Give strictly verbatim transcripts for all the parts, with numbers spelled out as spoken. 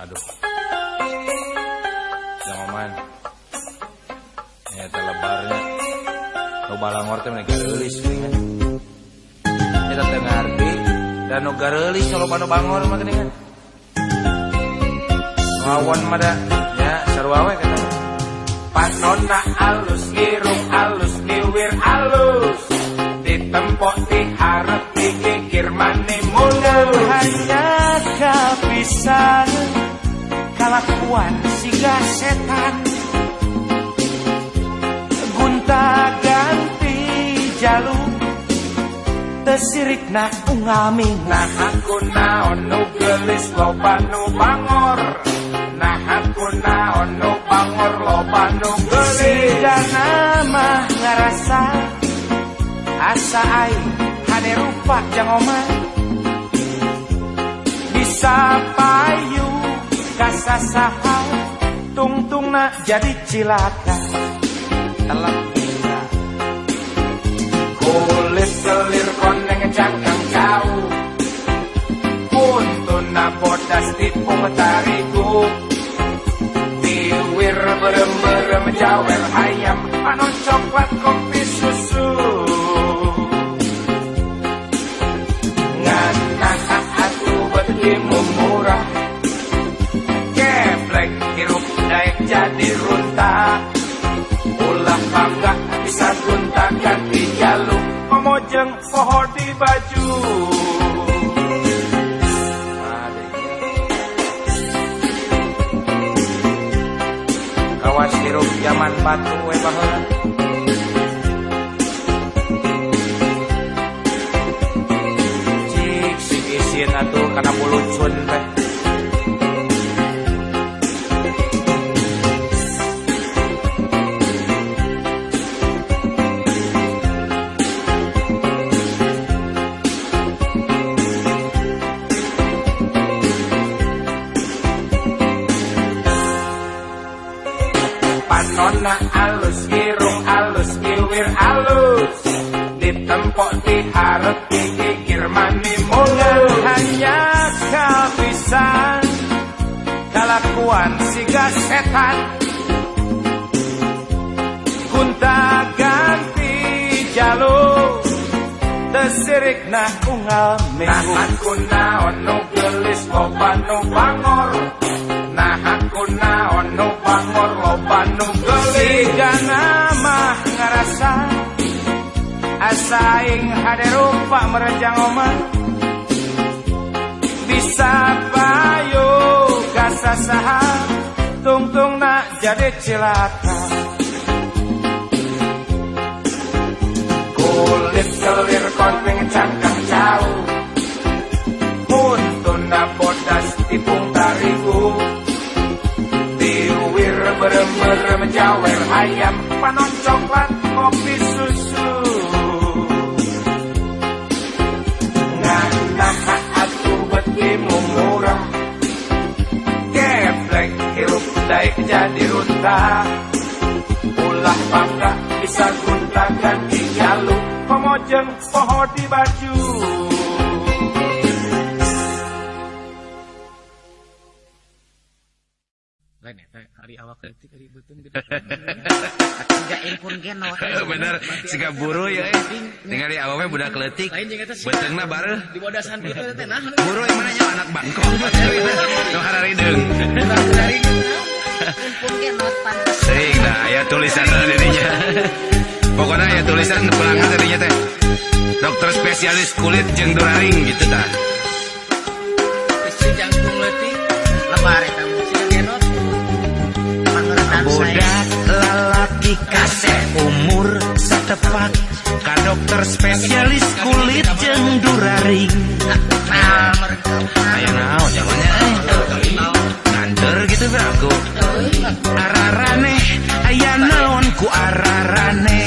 Aduh. Jangan oman. Ya telebarnya. Nu balangor teh mah geulis geuningan. Eta teh ngarti dan nu gareulis loba nu bangor mah geuningan. Lawan mah da nya sarua we kata. Panonna alus irung alus niwir alus. Ditempok diharap dikikir mani mulut. Hanya kapisan kalakuan siga setan. Gunta ganti jalur tesirikna ungaming. Nah aku naon nu geulis loba nu bangor. Nah aku naon nu bangor loba nu geulis. Sigana mah ngarasa asa aing hade rupa jang omah. Bisa payu kasasaha tungtungna jadi cilaka. Telak kulit selir koneng cangkang jauh. Puntuna bodas tipung tarigu. Tiwir berem-berem jawel ayam. Panon coklat kopi susu. Nganah atuh betimu murah. Keplek hirup daek jadi runta. Ulah bangga bisa gunta ganti jaluk. Momojeng poho di baju. Kawas hirup zaman batu we baheula. Cik si isin atuh kana bulucun teh. Panonna alus irung alus iwir alus. Ditempok diharap dikikir mani mulut. Hanya kapisan kalakuan siga setan. Gunta ganti jalur tesirikna unggal minggu. Nah aku naon nu geulis loba nu bangor. Nah aku naon nu bangor loba nu geulis. Sigana mah ngarasa asa aing hade rupa merenjang omah. Bisa payu kasasaha tungtungna jadi cilaka. Kulit selir koneng cangkang jauh. Puntuna bodas tipung tarigu. Tiwir berem-berem jawer ayam. Panon coklat kopi susu. Nganah atuh betimu murah. Keplek hirup daek jadi runta. Ulah bangga bisa gunta ganti jaluk. Pemojeng poho di baju. Lain eta ari awak leutik ari beuteung gede. Enggak impun genot. Bener, siga buru ya. Ningali awewe budak leutik. Beuteungna bareuh. Di bodasan dia teh nah. Buru yang mana nya anak bangkong. Nu hararideung. Impun genot pantes. Sing da aya tulisan dirinya. Pokoknya aya tulisan pelanggan dirinya teh. Dokter spesialis kulit jeung duraring gitu tah. Si jantung leutik lebar eta musik genot. Budak lalaki kase umur satepat ka dokter spesialis kulit jeung duraring. Nah, mereka Aya naon jamannya euy. Nganter gitu beraku. Ararane aya naon ku ararane.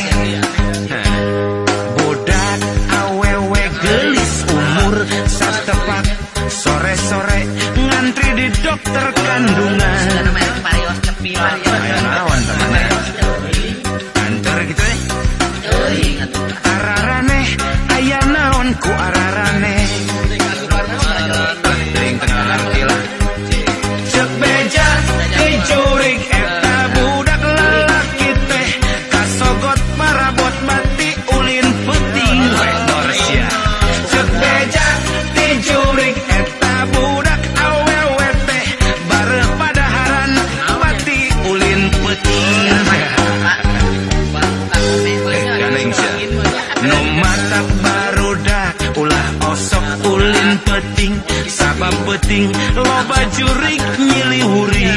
Budak Awewe gelis umur satepat sore-sore ngantri di dokter kandungan. namanya parios kepilan ya. aya naon temannya. Nganter gitu eh. Teuing atuh. Ararane aya naon ku ararane. Teuing tengah ngarti lah. Cek peting sabab peting loba jurig nyiliwuri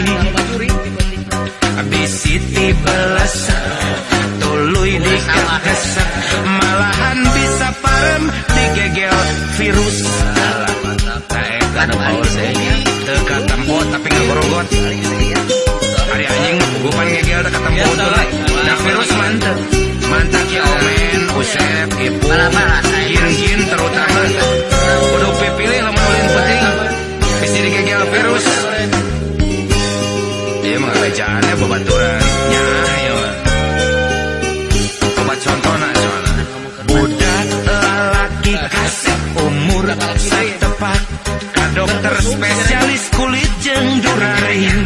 bisiti belas tuluy dikekesak malahan bisa parem digegel virus taek mau saya teka tempo tapi nggak gorogot hari anjing gupan ngegel teka tempo nah virus mantep mantap ya omen usep ibu gin-gin terutama kudu pilih lamun ulin penting bisa digegel virus dia mah bejaannya babaturan nya ya obat contohna soalna budak lalaki kasih umur satepat ka dokter spesialis kulit jeung duraring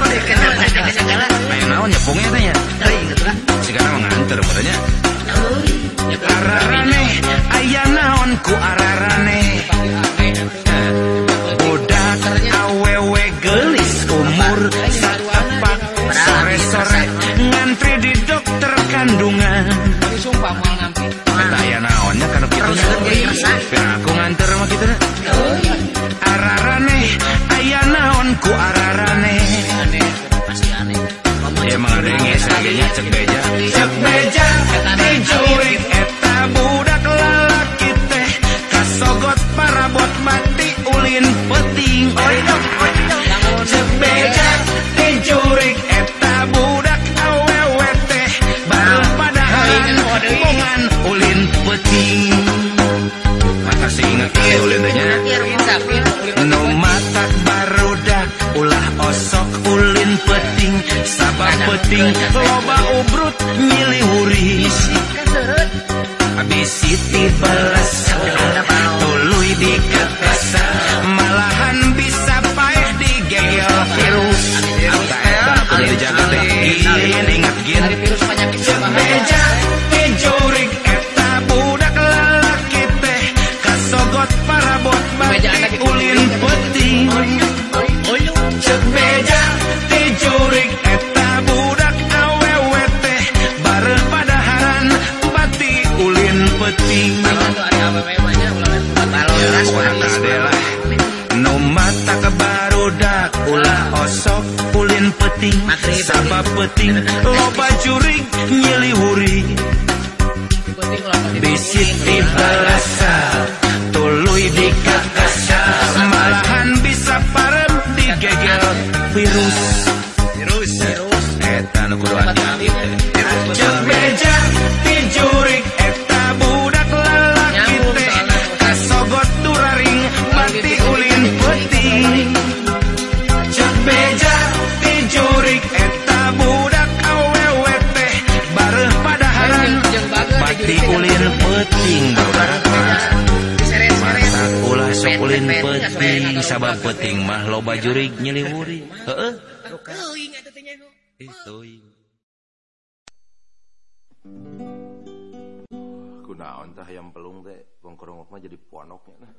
main naon nyepungnya teh nya sigana mengantar padanya ararane aya naon ku ararane budak awewe gelis umur satepak sore-sore ngantri di dokter kandungan eta aya naonnya kana kitu nya aku nganter mah kitu na ararane aya naon ku ararane emang ada yang ngesagenya cek beja cek beja dijurik eta budak lalaki teh kasogot parabot mati ulin peting oidok cek beja dijurik eta budak awewe teh baru padahan bongan ulin peting makasih ingat ya ulin tehnya no matak barudak ulah osok ulin peting sabab peting loba ubrut nyiliwuri bisiti balas tuluy dikekesak malahan bisa paeh digegel virus eta kudu dijaga teh ingat gin cek beja dijurig eta budak lalaki teh kasogot parabot batik ulin peting cek beja dijurig eta budak awewe teh bareng padaharan bati ulin peting no mata kebarudak ulah osok ulin peting sabab peting loba jurig nyiliwuri bisiti balasa tuluy dikekesak malahan bisa parem digegel virus virus eta nu kudu hati-hati cek beja dijurig eta budak lalaki teh kasogot duraring bati ulin peting cek beja dijurig eta budak awewe teh bareng padaharan bati ulin peting masak ulah sok ulin peting sabab peting mah loba jurig nyiliwuri heeh teuing eta teh nya teuing kunaon tah hayam pelung teh bongkorongok mah jadi ponoknya nah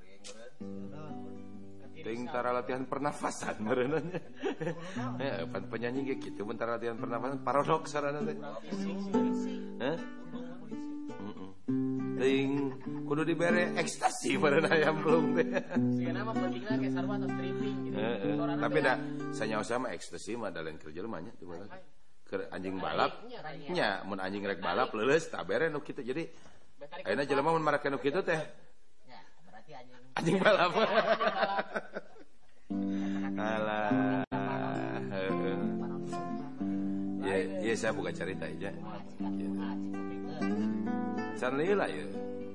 ting tara latihan pernafasan meureunanya ya pan penyanyi ge kitu bentar latihan pernafasan paradoks sarana teh heh ting kudu dibere ekstasi meureun hayam pelung teh sigana mah pentingna ge sarua atau stripping gitu tapi da sanyawa sama ekstasi mah da lain kerja mah nya di mana keur anjing balap nya mun anjing rek balap leuleus tah bere nu kitu jadi ayeuna jelema mun marakeun nu kitu teh ya berarti anjing anjing balap alah ya ya saya buka cerita aja can lila ya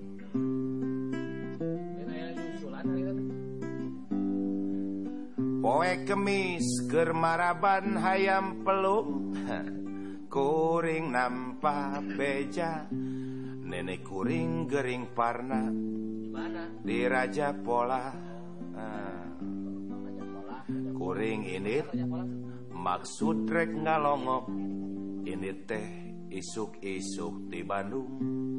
poe kemis keur maraban hayam pelung kuring nampa beja nenek kuring gering parna di Raja Pola ah. kuring ini maksud rek ngalongok ini teh isuk-isuk di Bandung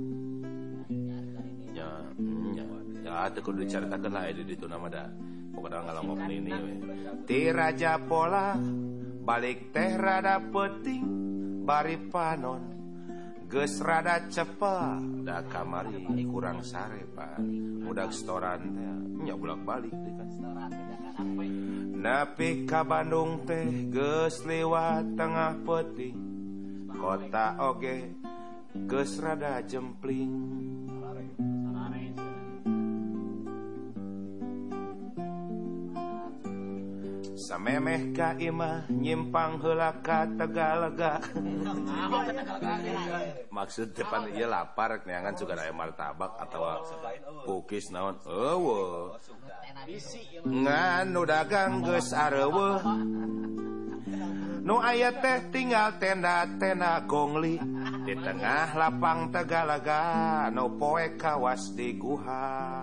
nya nya ya teu kudu dicaritakeun lah di ditu nama da pokoknya ngalongok ini di Raja Pola balik teh rada peting bari panon geus rada cepet da kamari kurang sare Pak mudag storan teh nya bolak-balik teh kan nepi ka Bandung teh geus liwat tengah peuting kota oge geus rada jempling samemeh ka imah nyimpang heula ka Tegalega. Maksud depan ieu lapar neangan sugan aya martabak atawa pukis naon eueuh. Ngan nu dagang geus areueuh. Nu aya teh tinggal tenda-tenda gongli di tengah lapang Tegalega nu poe kawas di guha.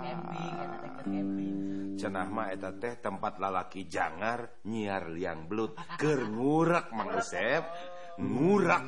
Cenah mah eta teh tempat lalaki jangar nyiar liang belut keur ngurak Mang Usep ngurak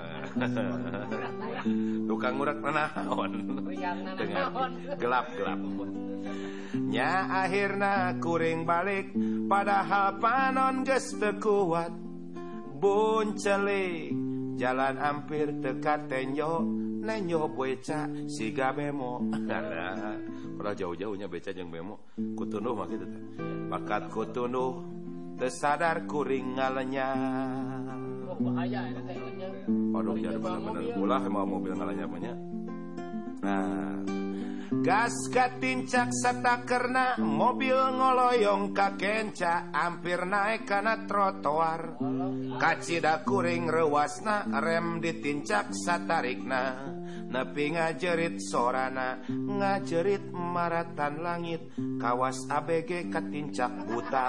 tukang ngurak naon dengan gelap-gelap nya akhirna kuring balik padahal panon geus teu kuat buncelik jalan hampir dekat tenyo nenyo beca siga bemo pernah jauh-jauhnya beca jeung bemo kutunuh mah kitu teh bakat kutunuh teu sadar kuring ngalenya oh bahaya eta teh aduh jadi bener-bener ulah mau mobil ngalenya nya nah gas katincak satakerna mobil ngoloyong ka kenca hampir naik kana trotoar kacida kuring rewasna rem ditincak satarikna nepi ngajerit sorana ngajerit maratan langit kawas A B G katincak buta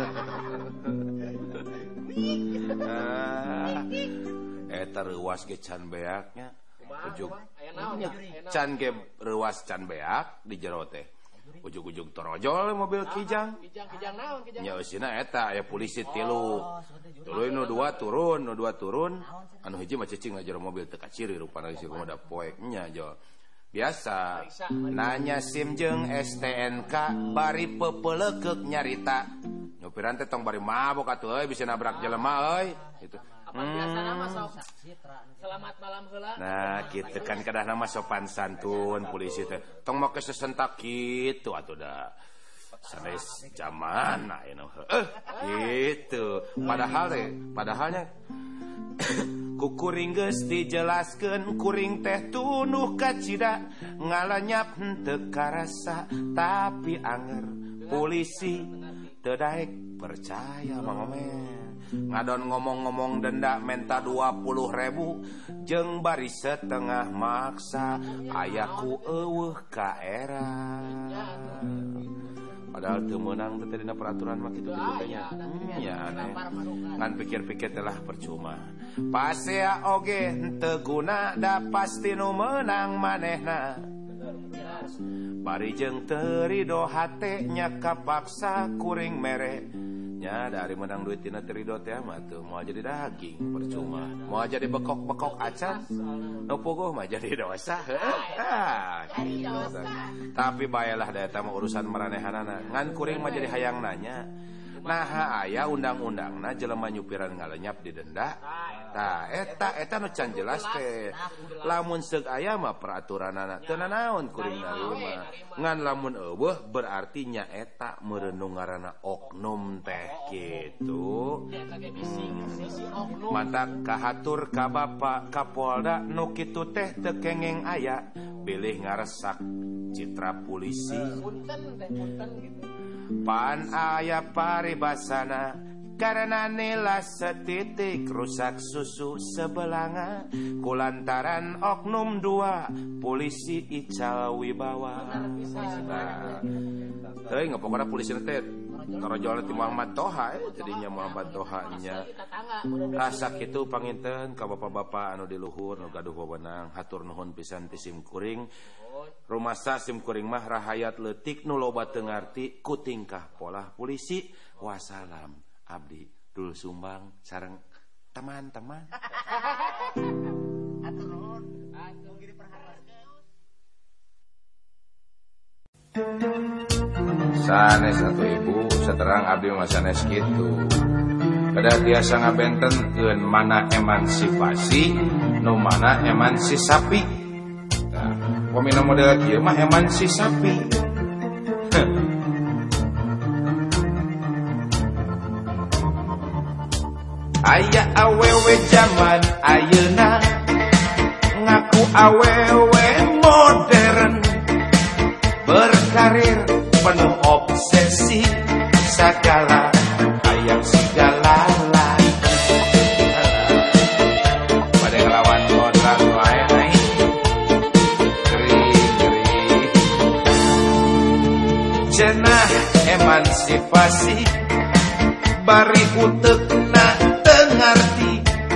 eta reuwas ge can beaknya ujug can ge reuwas can beak di jero teh ujug-ujug torojol mobil kijang kijang naon kijang nya eusina eta aya polisi tilu tuluy nu dua turun nu dua turun anu hiji mah cicing na jero mobil teu kaciri rupana geus komoda poek nya jo biasa nanya SIM jeung S T N K bari peupeuleukek nyarita nyupiran teh tong bari mabok atuh euy bisa nabrak jelema euy gitu. Biasana mah sok selamat malam heula. Nah, kitu kan kadahna mah sopan santun polisi teh. Tong make sesentak kitu atuh da. Sanes zaman nah anu heueuh gitu. Padahal teh, padahalnya ku kuring geus dijelaskeun kuring teh tunuh kacida ngalanyap henteu karasa tapi anger polisi teu daek percaya mangomen. Ngadon ngomong-ngomong denda menta dua puluh ribu jeung bari setengah maksa ayaku eueuh ka era padahal teu meunang teh dina peraturan mah kitu kitu teh nya nya aneh ngan pikir-pikir telah percuma pasea oge henteu guna da pasti nu meunang manehna bari jeung teu ridho hate nya kapaksa kuring mere nya dari menang duit tina terido teh mah tuh mau jadi daging percuma mau jadi bekok-bekok acan nu puguh mah jadi dosa ah tapi bayalah da eta mah urusan maranehanana ngan kuring mah jadi hayang nanya nah aya undang-undangna jelema nyupiran ngalenyap didenda tah eta eta nu can jelas teh lamun seug aya mah peraturanana teu nanaon kuring narima ngan lamun eueuh berarti nya eta meureun nu ngaranna oknum teh kitu hmm. Mantak kahatur ka Bapak Kapolda nu kitu teh teu kengeng aya bilih ngaresak citra polisi punten teh punten gitu pan aya paribasana karena nila setitik rusak susu sebelanga kulantaran oknum dua polisi Ical Wibawa heuy ngapokona polisi teh torojol ti Muhammad Toha jadinya Muhammad Toha nya rasa kitu panginten ka bapak-bapak anu di luhur nu gaduh wewenang hatur nuhun pisan ti sim kuring rumasa sim kuring mah rahayat leutik nu loba teu ngarti ku tingkah pola polisi wassalam abdi Dul Sumbang sareng teman-teman atur nuhun atur giri perhatian sanes atuh ibu saterang abdi mah sanes kitu kada tiasa ngabentenkeun mana emansipasi nu nu mana eman si sapi. Nah, pamina model kieu mah eman si sapi. Aya awewe zaman ayeuna ngaku awewe modern, berkarir penuh obsesi segala hayang segala lain. Pada ngelawan kodrat wae naik gering-gering. Cenah emansipasi bari utekna teu ngarti.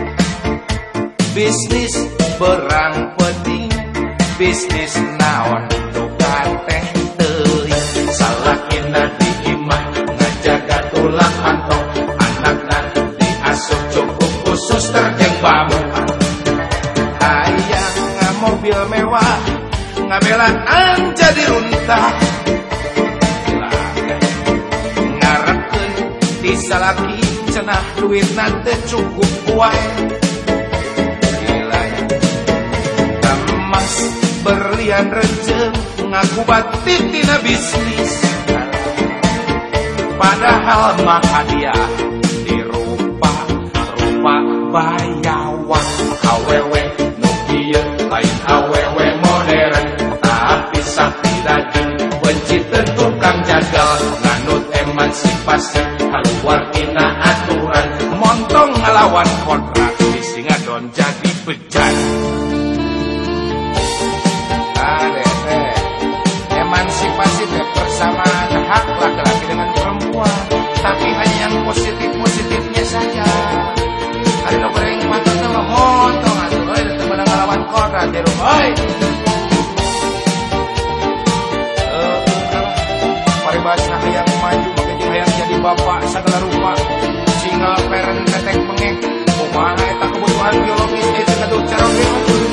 Bisnis berang penting, bisnis naon nu kateh teuing. Salakina diimah ngajaga tulang antong, anakna diasup cukup khusus terjeng bamuan. Hayang mobil mewah ngabelaan jadi runtah. Ngarepkeun di salaki cenah duitna teu cukup wae. Emas berlian renceng ngaku batin tina bisnis, padahal mah hadiah dirupa rupa bayawah. Awewe nu kieu lain awewe modern, tapi sapi daging benci teu tukang jagal. Nganut emansipasi kaluar tina aturan, montong ngalawan kodrat bisi ngadon jadi bejat. Emansipasi kebersamaan hak laki-laki dengan perempuan, tapi hanya yang positif-positifnya saja. Ada no goreng mantap tuh montong atuh euy teu meunang ngalawan kodrat di rumah euy. Eh, paribasa hayang maju make jeung hayang jadi bapak sagala rupa. Single parent tetek pengek, kumaha eta kebutuhan biologis itu kudu caroge.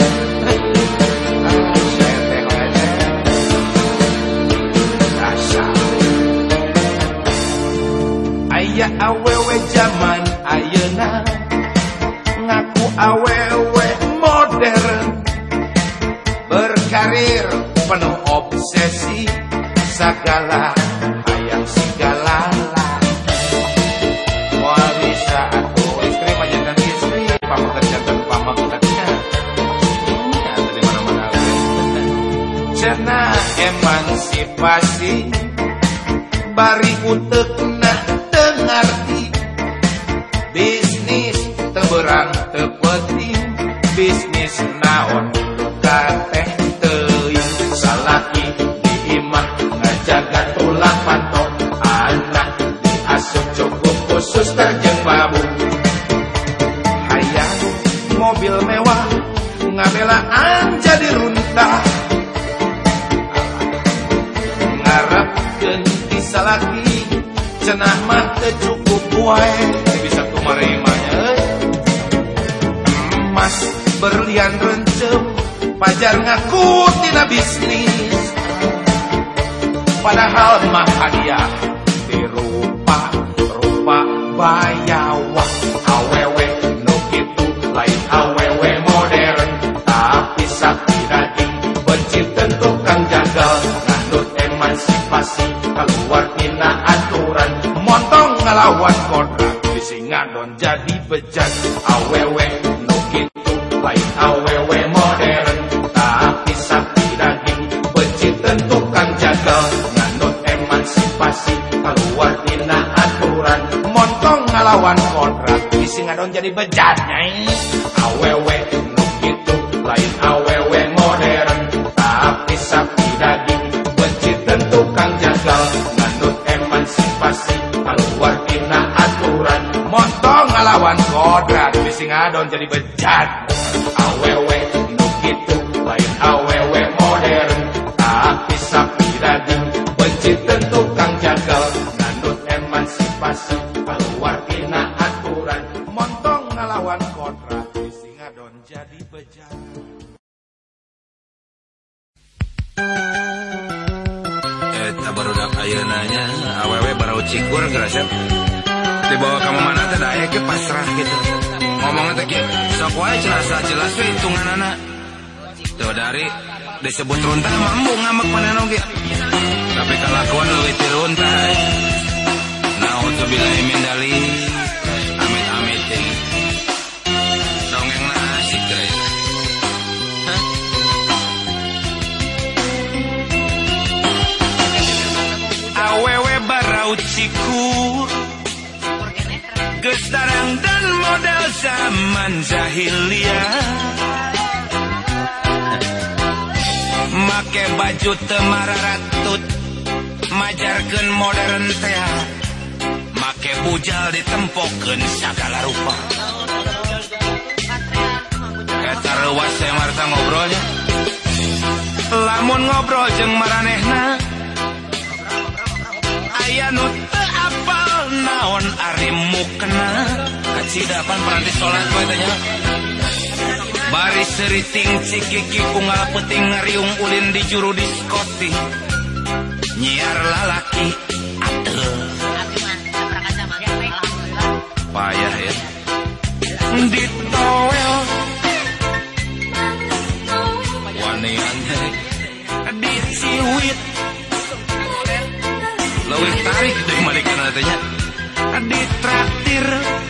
Aya awewe zaman ayeuna ngaku awewe modern, berkarir penuh obsesi segala hayang segala lain. Moal bisa atuh istri mah jantan istri, pamegat jantan pamegatnya. Atuh di mana-mana we. Cenah emansipasi bari utekna ngarti. Bisnis teberang tepeting, bisnis naon kateh teuing. Salaki diimah ngajaga tulang pantok, anak diasup cukup khusus terjeng babu. Hayang mobil mewah ngabelaan jadi runtah. Ngarepkeun di salaki cenah mah teu cukup wae, bisa kumarimanya euy. Emas berlian rencem pajar ngaku tina bisnis, padahal mah hadiah dirupa rupa bayawah. Awewe nu kitu lain awewe modern, tapi sapi daging benci teu tukang jagal. Nganut emansipasi kaluar tina aturan, montong ngelawan kodrat bisi ngadon jadi bejat. Awewe nu kitu lain awewe modern, tapi sapi daging benci teu tukang jagal. Nganut emansipasi kaluar tina aturan, montong ngelawan kodrat bisi ngadon jadi bejat. Nyai awewe nu kitu lain awewe modern, tapi sapi daging benci teu tukang jagal. Nganut emansipasi kaluar tina aturan, montong ngalawan kodrat bisi ngadon jadi bejat. Awewe nu kitu lain awewe modern, tapi sapi daging benci teu tukang jagal. Nganut emansipasi kaluar tina aturan, montong ngalawan kodrat bisi ngadon jadi bejat. Eta barudak ayeunanya awewe barau cikur gerasep dibawa ka mana teh aya ge pasrah gitu. ngomongnya teh kieu. Sok wae cenah jelas we hitunganana. Tuh dari disebut runtah mambu ngamek manehna oge. Tapi kalakuan leuwih ti runtah. Nauzubillahi min dzalik. Amit-amit teh. Dongengna asik teh. Awewe barau cikur gestarang dan model zaman jahiliyah make baju temararatut majarkeun modern teh make bujal ditempokeun sagala rupa eta reuas saya marta ngobrolnya lamun ngobrol jeung maranehna aya nu teu apal naon ari mukena kacidapan peranti salat bae teh nya bari seriting cikiki unggal peuting ngariung ulin di juru diskoti nyiar lalaki ateu payah ya ditowel wanian diciwit leuwih tarik deui malikana teh nya ditraktir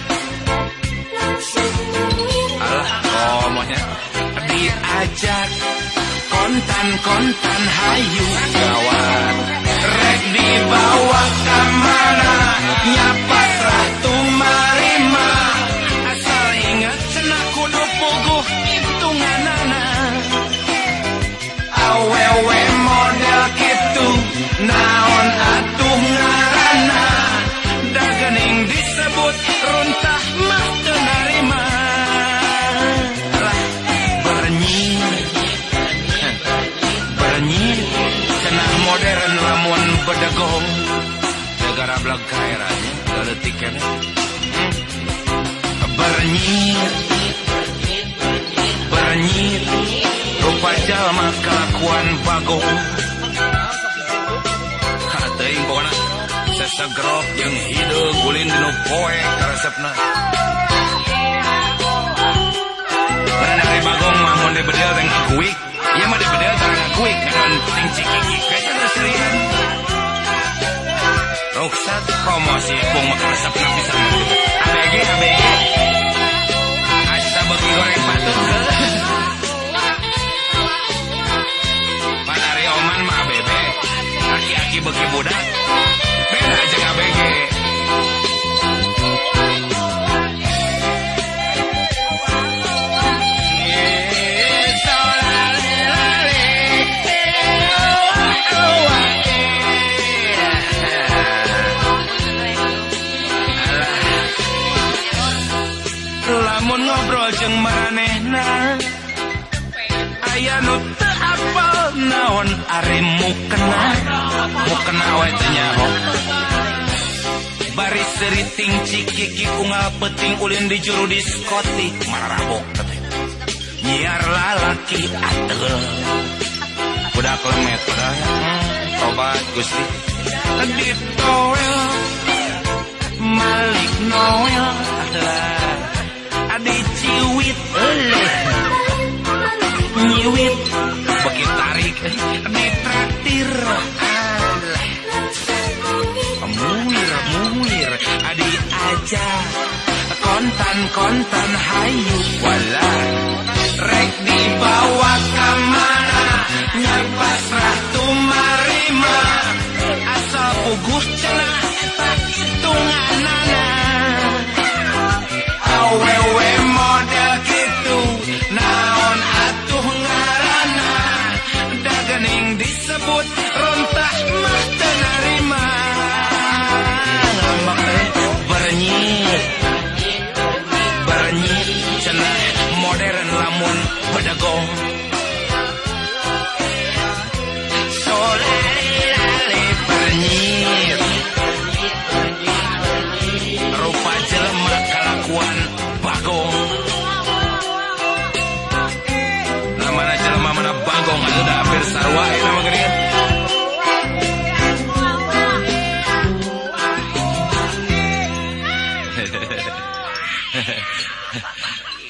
alah komohnya diajak kontan-kontan hayu gawat rek dibawa ka mana nya pasrah tumarima asal inget cenah kudu puguh hitunganana awewe model kitu naon atuh ngaranna da geuning disebut runtah mah teu narima lah bernyir bernyir cenah modern lamun bedegong negara blag kaeranya galeutik keneh bernyir bernyir rupa jalma kelakuan bagong teuing pokona sesegrop jeung hideung ulin dinu poe karesepna mana ari bagong mah mun dibedel teh ngakuik ieu mah dibedel teh ngakuik dan ting cikiki kayaknya geus serian ruksat komo si ipung mah karesepna pisan A B G A B G asa beuki goreng patut pan ari oman mah A B B aki-aki beuki budak beda jeung A B G lamun ngobrol jeung maranehna aya nu teu apal naon ari mukena mukena we teh nyaho bari seriting cikiki unggal peuting ulin di juru diskotik mararabok teh nyiar lalaki ateu budak lemet udah tobat Gusti ditowel Malik Noel adalah adik ciwit nyiwit bagi tarik ditraktir muir muir adik aja kontan-kontan hayu wala rek dibawa ka mana nya pasrah tumarima asal puguh cenah eta hitunganana awewe model kitu naon atuh ngaranna da geuning disebut runtah mah teu narima ngambak teh bernyir bernyir cenah modern lamun bedegong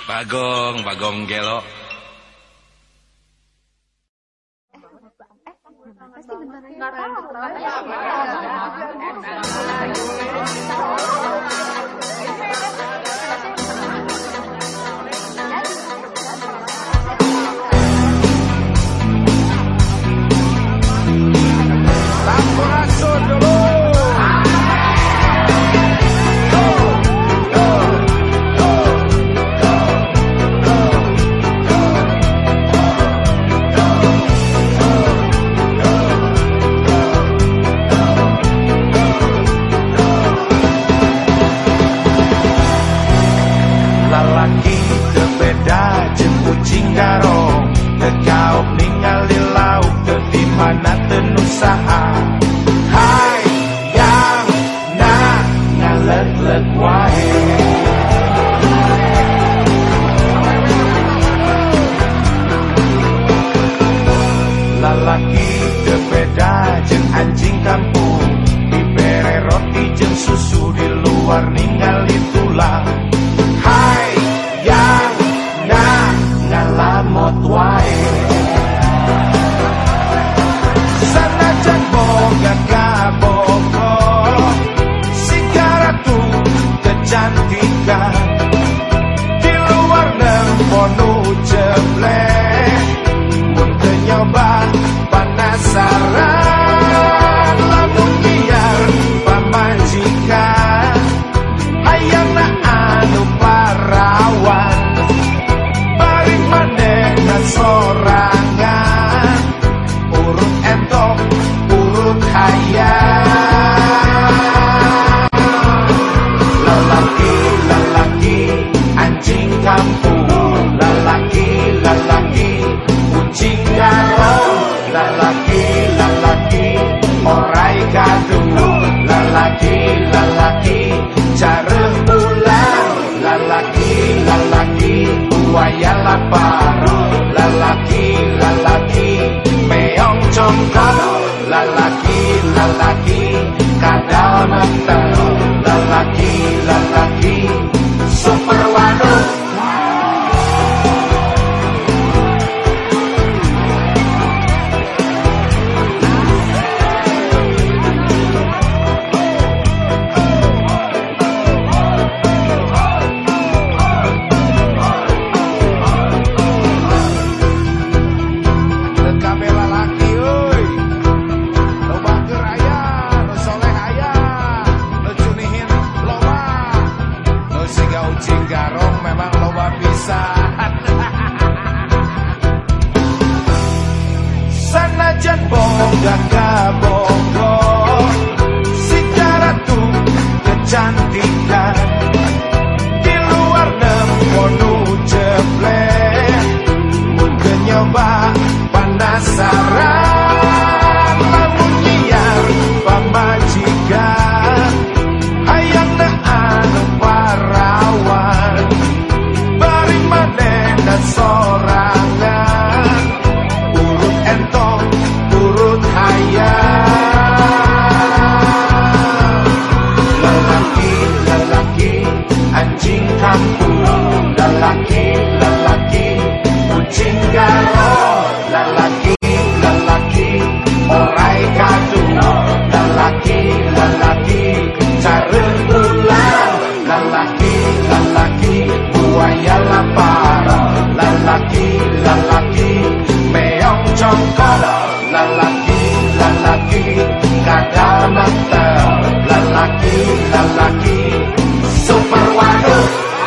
Bagong, Bagong Gelo. Sampurasun dulu. Lalaki berbeda jeung kucing garong, tekaop ningali lauk teu di mana teu nu saha. Hai yang na ngaleg-leg wae. Lalaki berbeda jeung anjing kampung, dibere roti jeung susu di luar ningali tulang. Hai yang na ngalamot wae. Sanajan boga kabogo sigaratu kecantikan, di luar nemponu jeblek, mun teu nyoba penasaran, lamun biar pamajikan hayangna anu parawan, bari manehna sorangan, urut entok urut hayang. Lalaki lalaki anjing kampung, lalaki lalaki kucing garong, lalaki lalaki orai gaduh, lalaki lalaki jareuh ulang, lalaki lalaki buaya lapar, lalaki lalaki meong congkok, lalaki lalaki kadal menteng, lalaki lalaki super waduk. Sanajan boga kabogo sigaratu kecantikan, di luar nemponu jeblek, mun teu nyoba penasaran, lamun liar pamajikan hayangna anu parawan, bari manehna sorangan, urut entong urut hayang. Lalaki lalaki anjing kampung, lalaki lalaki kucing garong, lalaki lalaki orai gaduh, lalaki lalaki jareuh ulang, lalaki lalaki buaya lapar, lalaki lalaki meong congkok, lalaki lalaki kadal menteng, lalaki lalaki super waduk.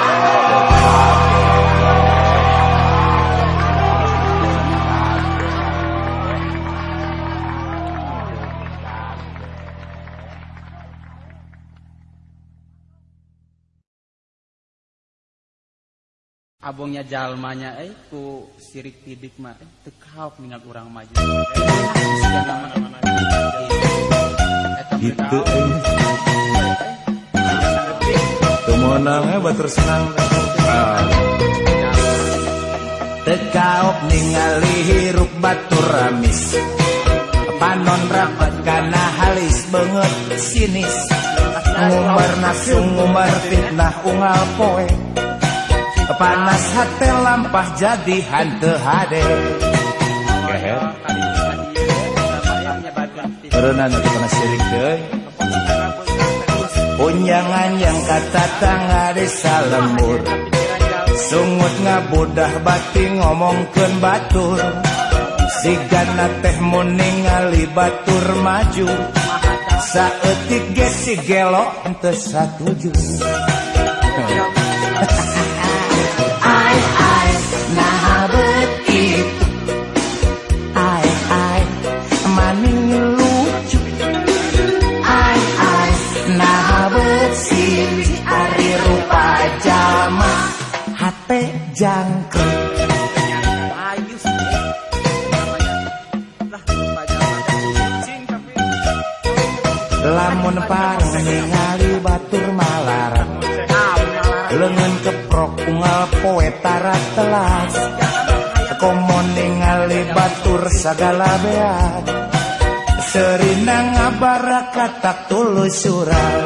Abongnya jalmanya eh ku sirik tidik mah eh teu kaok ningal urang maju. Gitu euy. Teu meunang eh batur senang. Teu kaok ningali hirup batur ramis, panon rapat kana halis beungeut sinis, ngumbar nafsu ngumbar fitnah unggal poe. panas hate lampah jadi hanteu hade. Geher. Karena nanti kena sirik deh. Unjangan yang kata tangga desa lembur, sungut ngabudah bati ngomongkeun batur. Sigana teh mun ningali batur maju, saeutik ge si gelo henteu satuju. Ai ai nah begitu, ai ai maning lucu, ai ai nah bersih ari rupa jama hate jangkrik. Lamun pareng ningali batur malarat, leungeun keprok unggal poe tarat telas. Komo ningali batur sagala beat, serina ngabarakatak tuluy surau.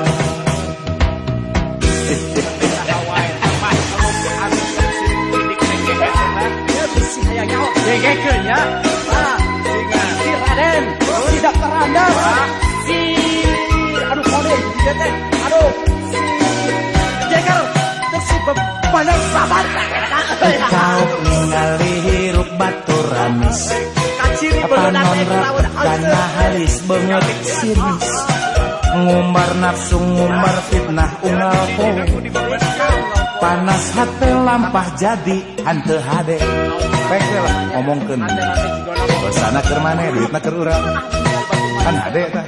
Gegekeun ya. Si Raden, si Dokter Anda, si aduh kode dia teh. Aduh. Si Jeger, terus si bener sabar. Kau ningali hirup batur amis, panon rapet kana halis beungeut siris. Ngumbar nafsu ngumbar fitnah unggal poe, panas hate lampah jadi hanteu hade. Pek lah ngomongkeun. Dosana keur maneh duitna keur urang. Kan hade tah.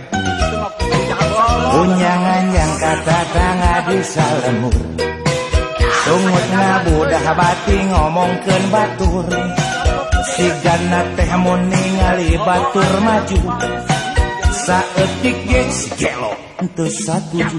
Unjangan yang kata tangga desa lembur, sungut ngabudah bati ngomongkeun batur. Sigana teh mun ningali batur maju, saeutik ge si gelo henteu satuju.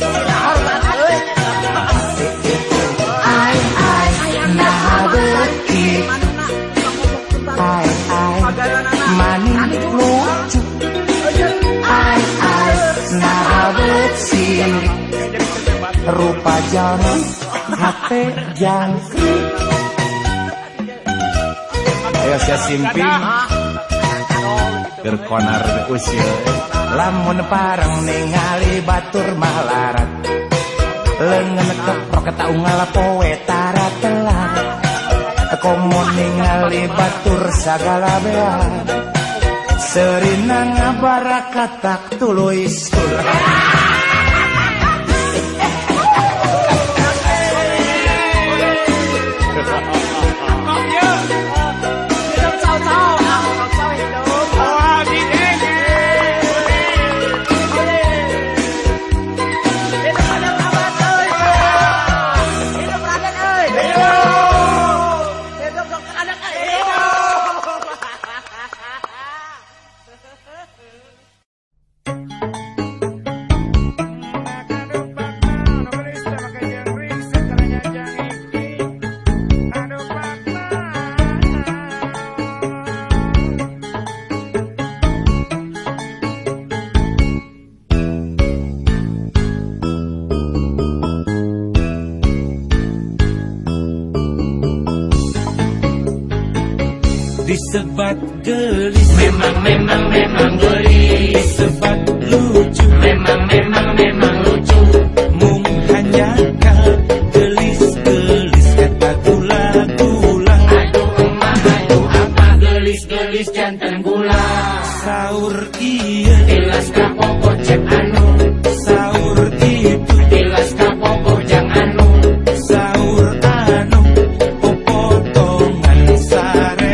Ai ai nah begitu, ai ai maning lucu, ai ai nah bersih rupa jalma hate jangkrik. Ayo sia simping keur konar usil. Lamun pareng ningali batur malarat, leungeun keprok eta unggal poe tarat telat. Komo ningali batur sagala beat, serina ngabarakatak tuluy surau. Disebat gelis, memang memang memang gelis. Disebat lucu, memang memang memang lucu. Mung hanya kau gelis gelis kata gula gula. Aduh emang aduh apa gelis gelis jantan gula. Saur iya, tilas kapoko cek anu. Saur itu, tilas kapoko jang anu. Saur anu, potongan sare.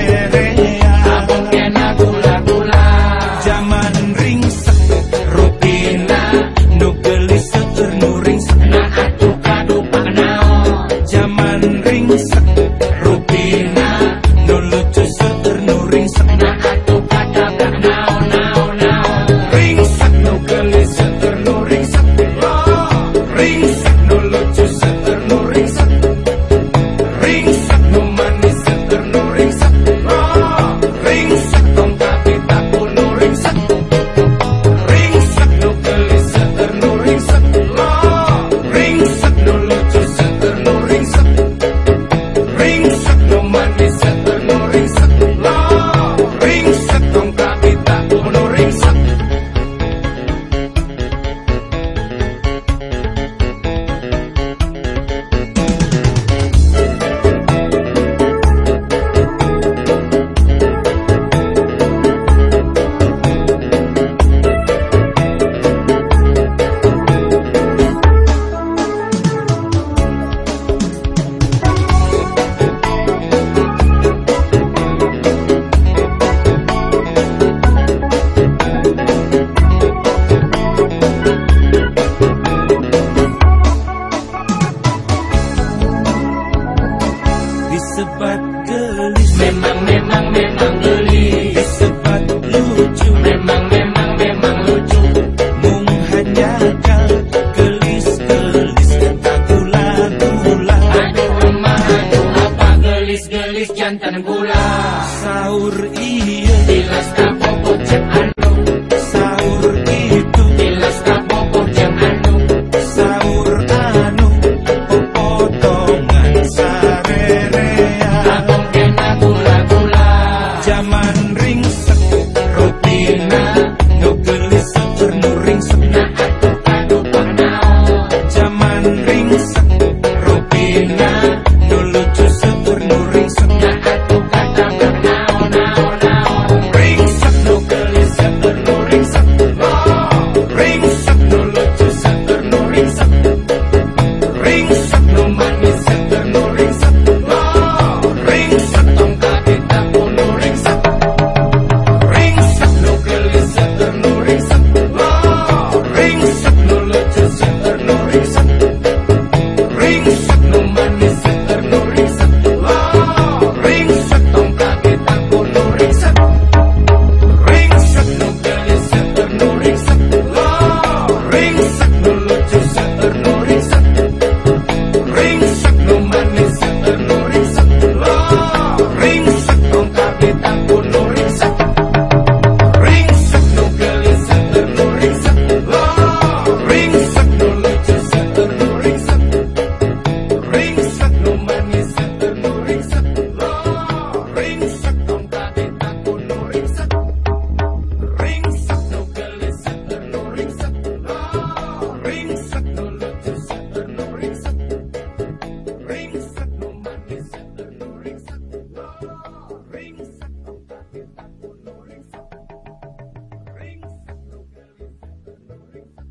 santan gula. Sahur iya Tilas kapopok jeng anu. sahur itu Tilas kapopok jeng anu. sahur anu potongan sarerea Abang kena gula-gula. zaman ringsek rutina no gelisah penuh ringsek Nah atuh kadu panaon. zaman ringsek rutina no lucu sepenuh ringsek Nah atuh kata bernaon naon naon. ringsek no gelisah penuh ringsek ringsek no lucu sepenuh ringsek ringsek no manis sepenuh ringsek ringsek Tongkat kita kuno ringsek ringsek no gelisah penuh ringsek ringsek no lucu sepenuh ringsek ringsek no manis sepenuh ringsek ringsek tongkat kita kuno ringsek ringsek no gelisah penuh ringsek ringsek no lucu sepenuh ringsek ringsek no manis sepenuh ringsek ringsek tongkat kita kuno ringsek ringsek no gelisah penuh ringsek ringsek no lucu sepenuh ringsek ringsek no manis sepenuh ringsek ringsek tongkat kita kuno ringsek ringsek no gelisah penuh ringsek ringsek no lucu sepenuh ringsek ringsek no manis sepenuh ringsek ringsek tongkat kita kuno ringsek ringsek no gelisah penuh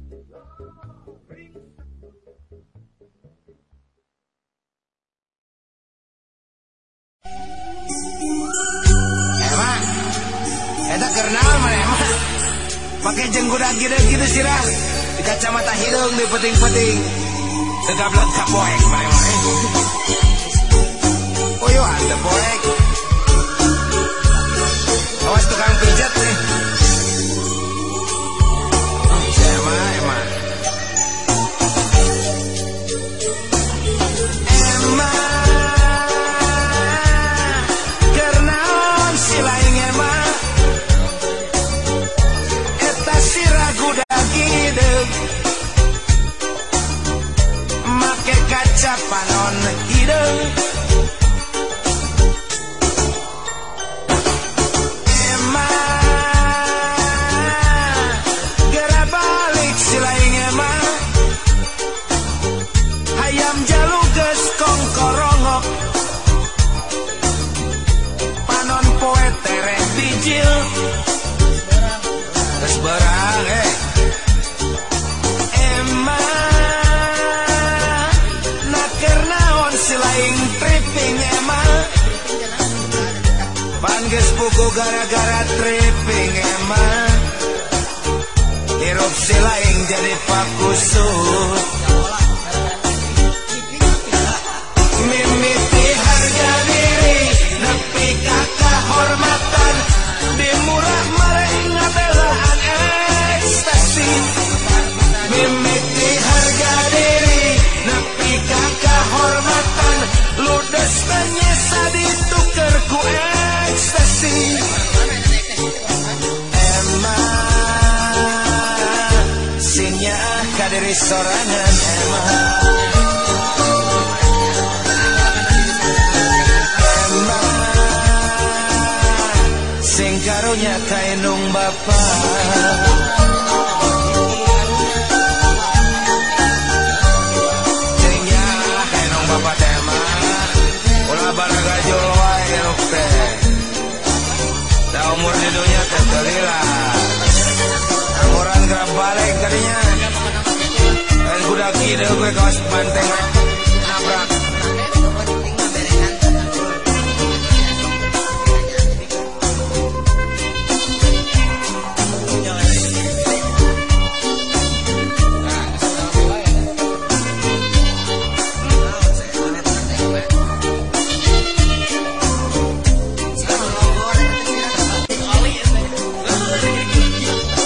ringsek Emang, eta kerenal mana emang? Pakai jenggodak gitu-gitu sirah, di kacamata hidung, di peting-peting, segablek kapoek mana emang? Oh yo, ada poek. Awas tukang pijat nih. Oh, emang, emang. Kernaon si laing emang eta sirah gudak hideung make kaca panon hideung emang geura balik si laing emang hayam jalu geus kongkorongok panon poe tereh bijil geus beurang eh emang naker naon si laing tripping emang pan geus pugu gara-gara tripping emang hirup si laing jadi pakusut mimiti harga diri nepi ka kahormatan dimurah mareh ngabelaan ekstasi mimiti harga diri nepi ka kahormatan ludes nyesa dituker ku ekstasi emang sinya kadiri sorangan emang sing karunya kainung bapa singnya kainung bapa tema ulah baraga jol wae ruk teh da umur di dunia teh terila amuran gerap balik tadinya dan kuda kide gue kaos banteng nabrak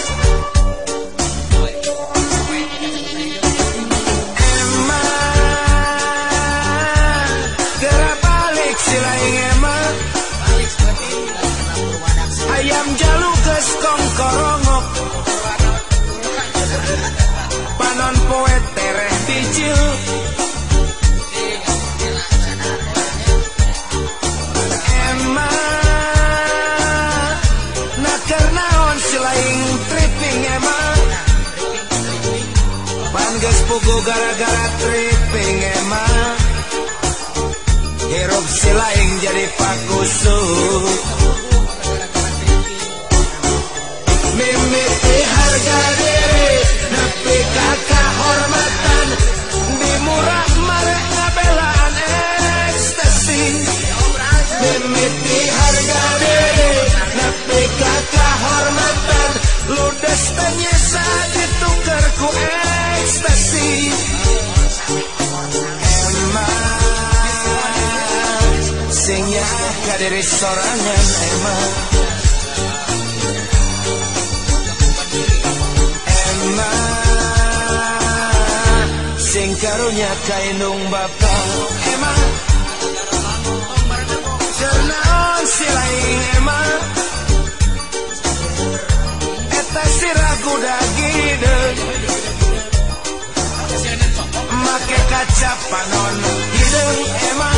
emang bijil emang nah karena on selain tripping emang Pangges pugu gara-gara tripping emang hirup silaing jadi pakusuk mimiti harga diri nepi kahormatan dimurah marek ngabelaan ekstasi mimiti harga diri nepi kahormatan ludes tenyesa ditukar ku ekstasi emang singnya kadiri sorangan emang sing karunya kainung bapa emang cernaon silaing emang eta siragu dagideung make kaca panon hideung emang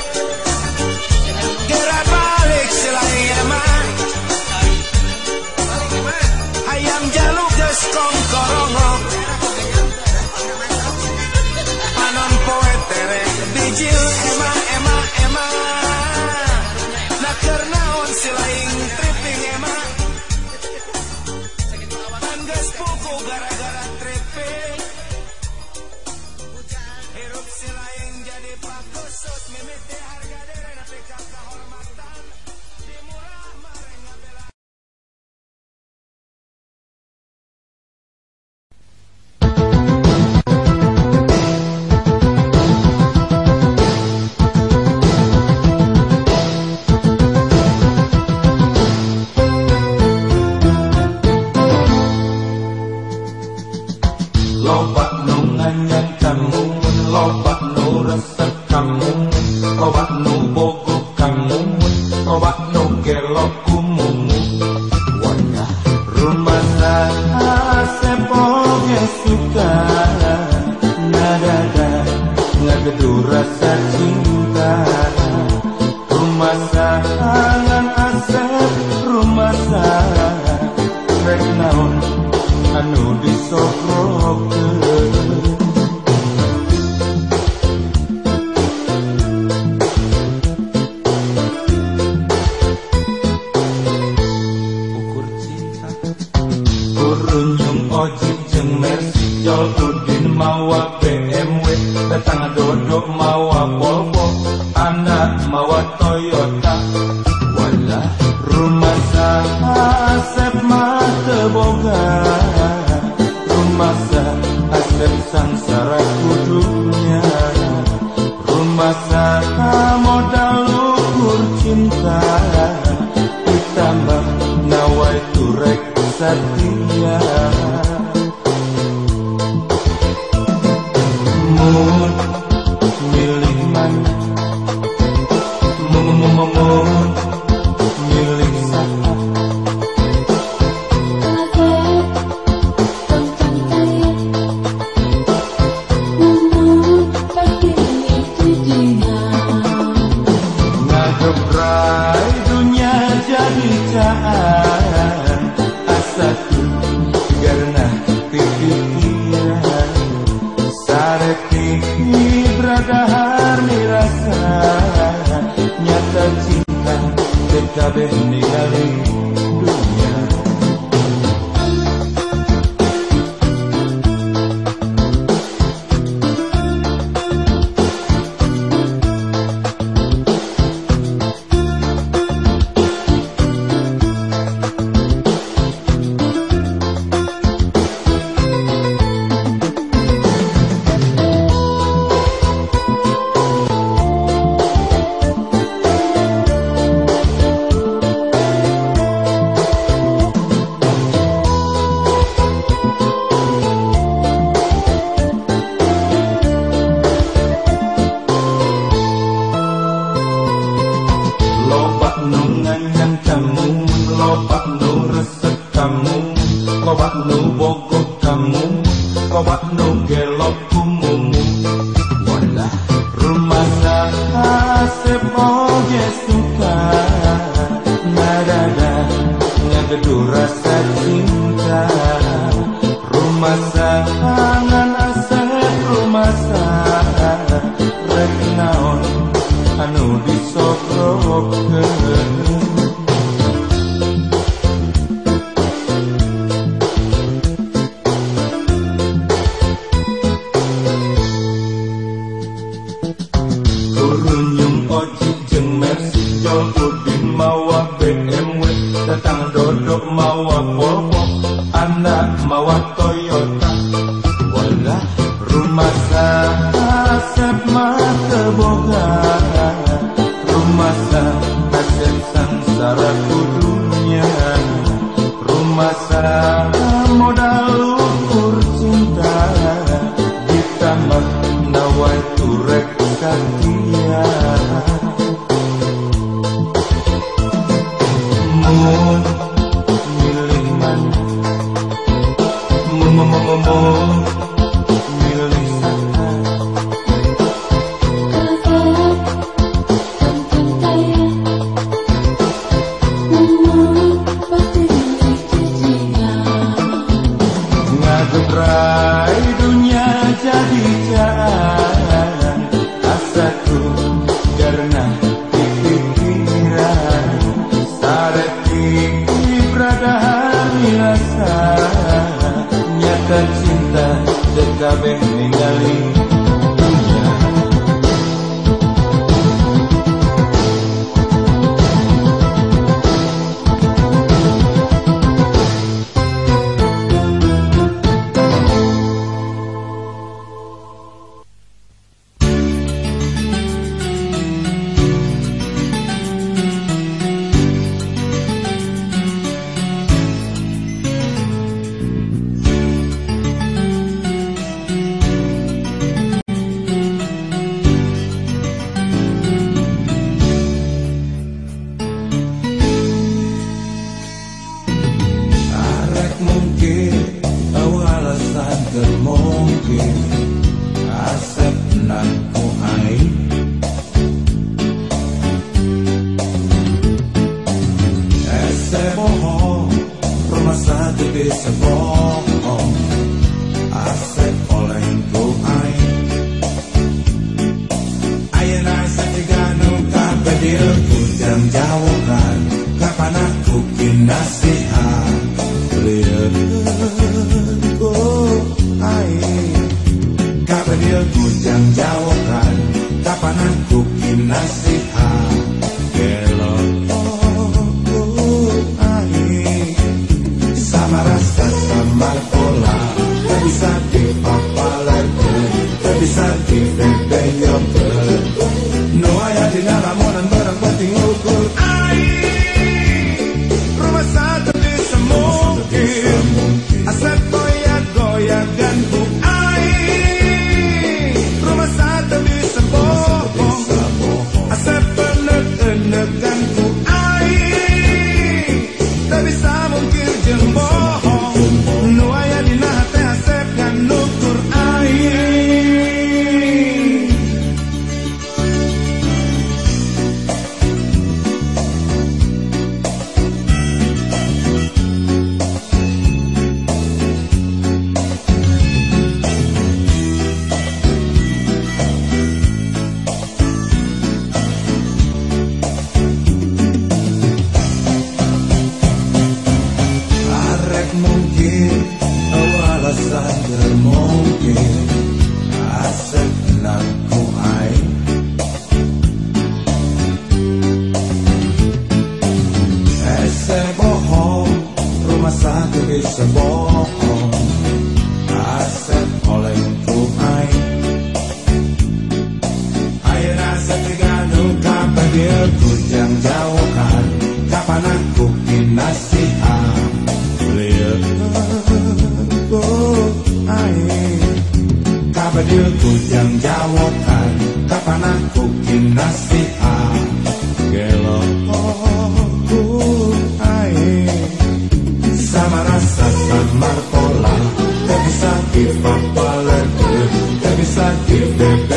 geura balik silaing emang hayam jaluk geus kongkorongok panon poe terek bijil emang emang emang nah kernaon silaing tripping emang pangges puku gara-gara tripping hirup silaing jadi pakusut mimiti harga diri nepi ka kahormatan dimurah mareng ngabela loba nu nganyang kamu loba nu resep kamu loba nu bogo kamu loba nu gelok kumumu wanya rumah sepoge suka nadada ngagedu rasa cinta rumah sangan asep rumah sangan rek naon anu disoprokeun ukur cinta kurunjung ojek jeung Mercy jol udin mawa B M W tetangga dodok mawa Volvo anak mawa Toyota walah rumah asep mah teu boga rumah asep sangsara kudunya rumah modal luhur cinta ditambah nawai turek setia mun milih mana mun milih saha ngagebrai dunia jadi caan asaku karena pikiran sareki bradahar mirasa nyata cinta dekabeh ningali dunia umumu wala rumasa asep oge suka nadada ngagedu rasa cinta rumasa angan asep rumasa rek naon anu disokrokeun. Datang dodok mawa Volvo, anak mawa Toyota, wala rumah asep mata boga, rumah asep sangsara kudunya, rumah modal ukur cinta, ditambah nawai turek kakia. Mun milih mana, mun milih sana. Ngagebrai dunia jadi jalan, asaku karena pikiran. Berada biasa nyata cinta dekabeh ningali dunia.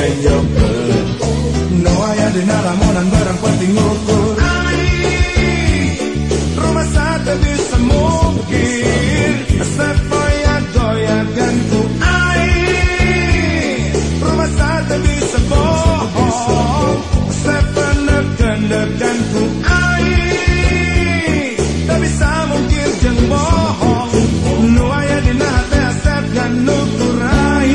menjoget. No aya dina lamunan barang penting ngukur. Rumah sate bisa mungkin sepoyak-goyakanku. Rumah sate bisa bohong sepenek-nekanku. Tak bisa mungkin jeng bohong. Nu aya dina hate asep kan nukurai.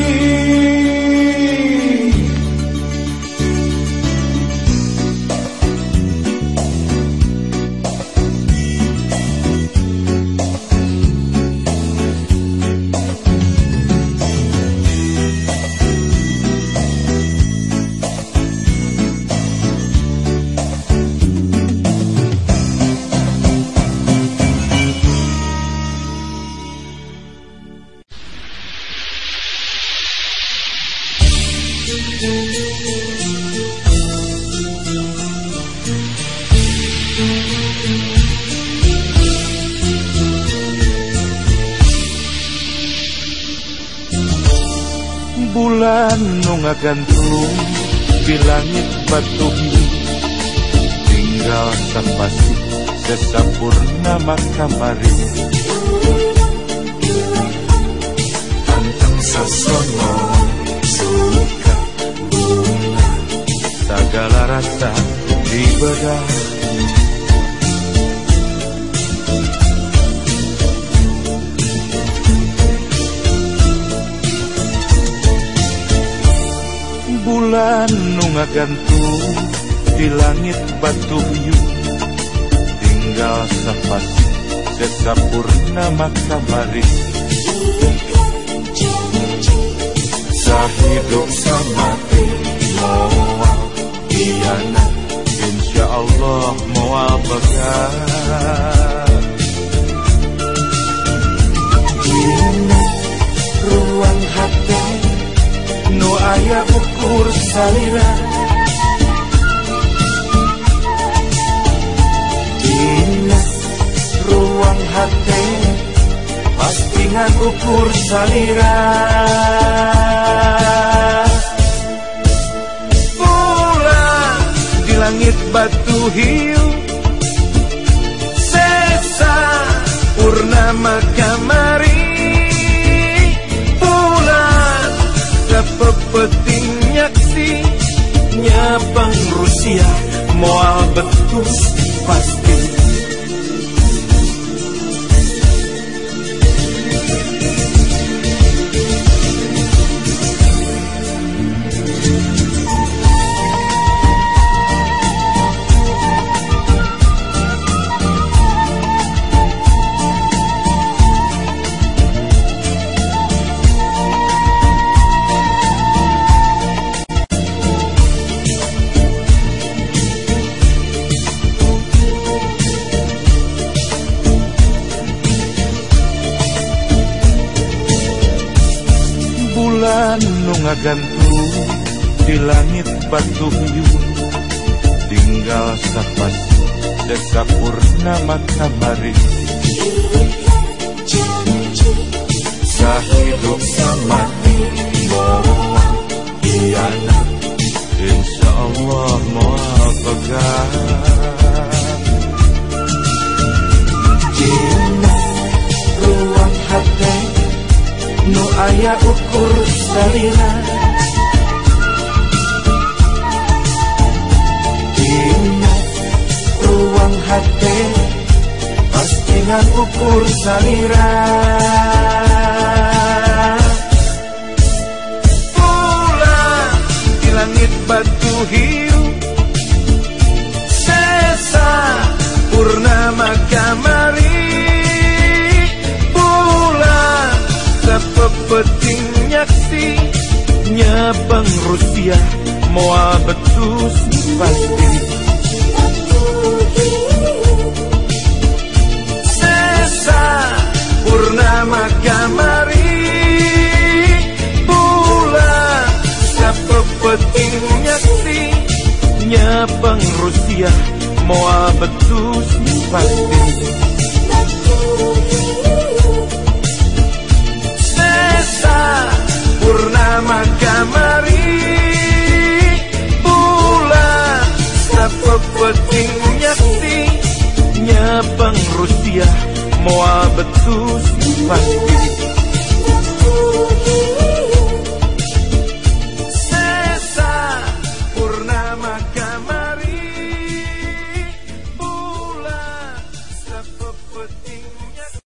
Bulan nu ngagantung di langit batu hiu, tinggal sapasi sesapurnama kamari. Anteng sasono suka bunga, segala rasa di bedah. Bulan nu ngagantung di langit batu hiu, tinggal sapasi sesapurnama kamari. Sahidup samati moal iyana, insya Allah moal begat. Dina ruang hati nu aya ukur salira. Dina ruang hati pasti ukur salira. Bulan di langit batu hiu, sesa purnama kamari. Pepeting nyaksi nyapang Rusia moal betus pasti. Bulan nu ngagantung di langit batu hiu, tinggal sapasi sesapurnama kamari. Sahidup samati moal iyana, insya Allah moal begat. Dina ruang hati nu aya ukur salira. Dina ruang hati pasti ukur salira. Bulan di langit batu hiu, sesa purnama kamari. Pepeting nyaksi nyabang Rusia moal betus pasti. Sesa purnama kamari. Bulan pepeting nyaksi nyabang Rusia moal betus pasti. Purnama kamari. sapepeting nyakti nyapang rusiah moal betus pasti sesa purnama kamari bulan sapepeting nyakti.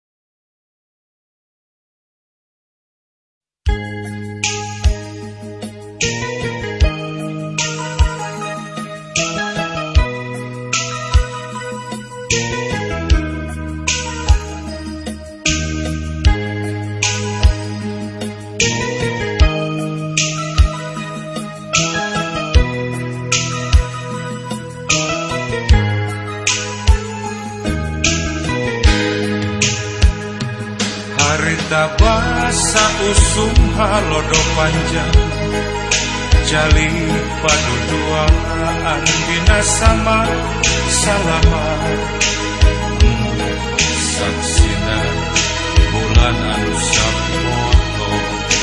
Basa usum halodo panjang jali paduduaan dina sama salama saksina bulan anu sapoto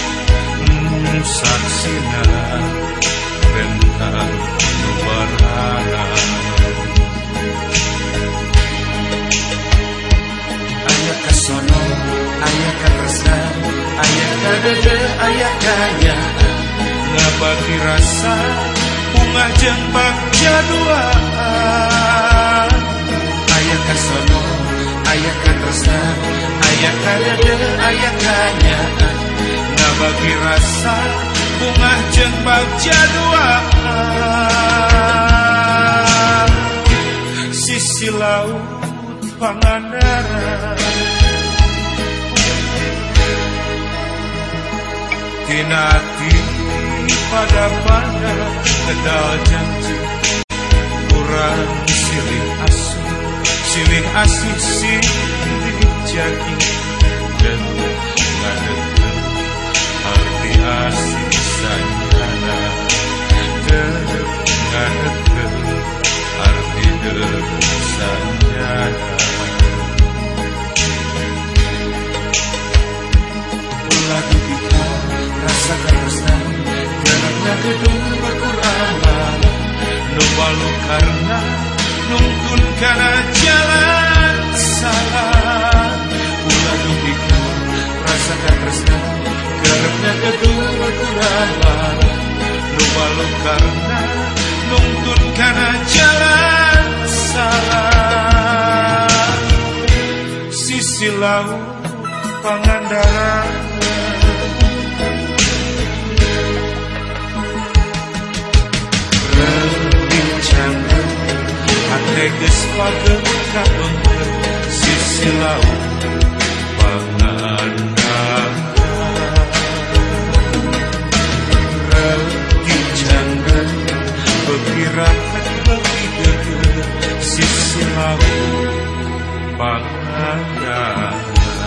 saksina bentang nu barana aya kasono aya katresna aya kadede aya kaya ngabagi rasa bunga jeung bagja duaan aya kasono aya katresna aya kadede aya kaya ngabagi rasa bunga jeung bagja duaan sisi laut Pangandaran Tinati pada pada kedal janji kurang silih asuh silih asih silih jagi dan ngadegen arti asih sanyana dan ngadegen arti sanyana lagu kita rasakan resna gerakna gedung berkurama nubalu karena nungkun kana jalan salah ulah dukika rasakan resna gerakna gedung berkurama nubalu karena nungkun kana jalan salah sisi laut Pangandaran Teges pagem kabengkeun sisi laut Pangandaran Reuti janggan bekirakan begitu sisi laut Pangandaran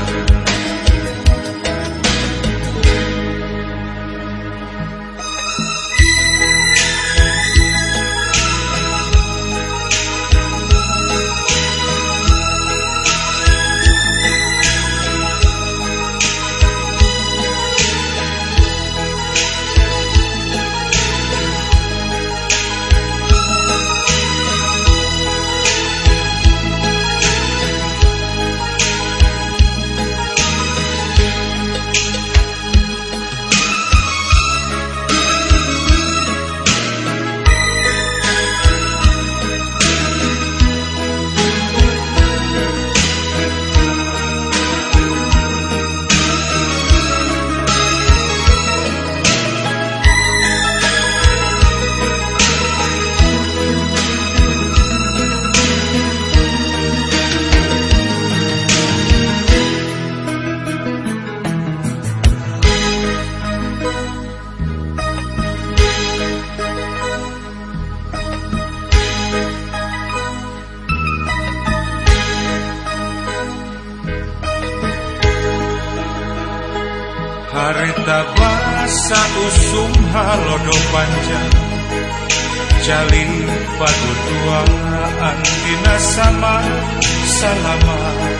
Harita basa usum halodo panjang jali paduduaan dina sama salama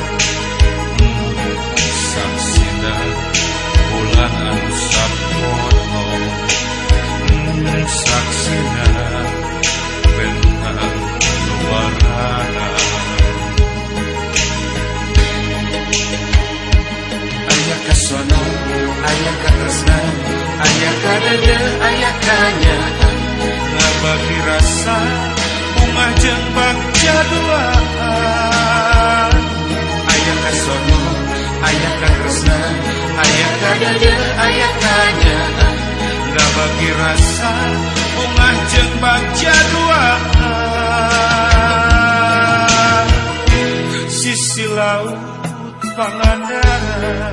saksina bulan anu sapoto saksina bentang rasa bunga jeung bagja duaan. Aya ka sono, aya ka tresna, aya ka dede, aya ka nyaan. Ngabagi rasa bunga jeung bagja duaan. Sisi laut Pangandaran,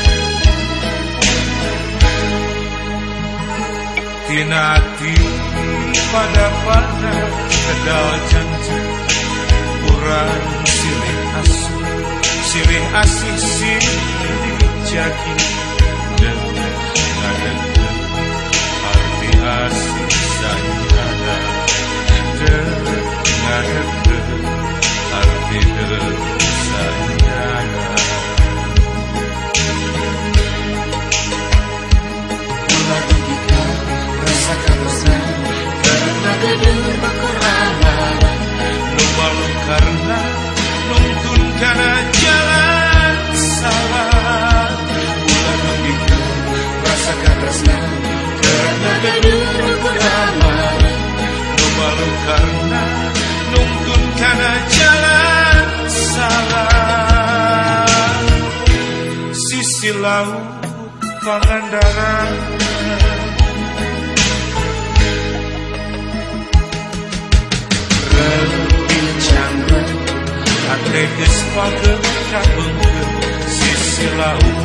tina ati pada pada kedal janji urang silih asu silih asih silih jagi dan ngadeg arti asih sayana dan ngadeg arti sayana. Karena nuntun kana jalan salah, ulah begitu rasakan rasa karena gaduh aman. Nu malu karena nuntun kana jalan salah. Sisi laut Pangandaran, ate geus pageuh kabengkeun sisi laut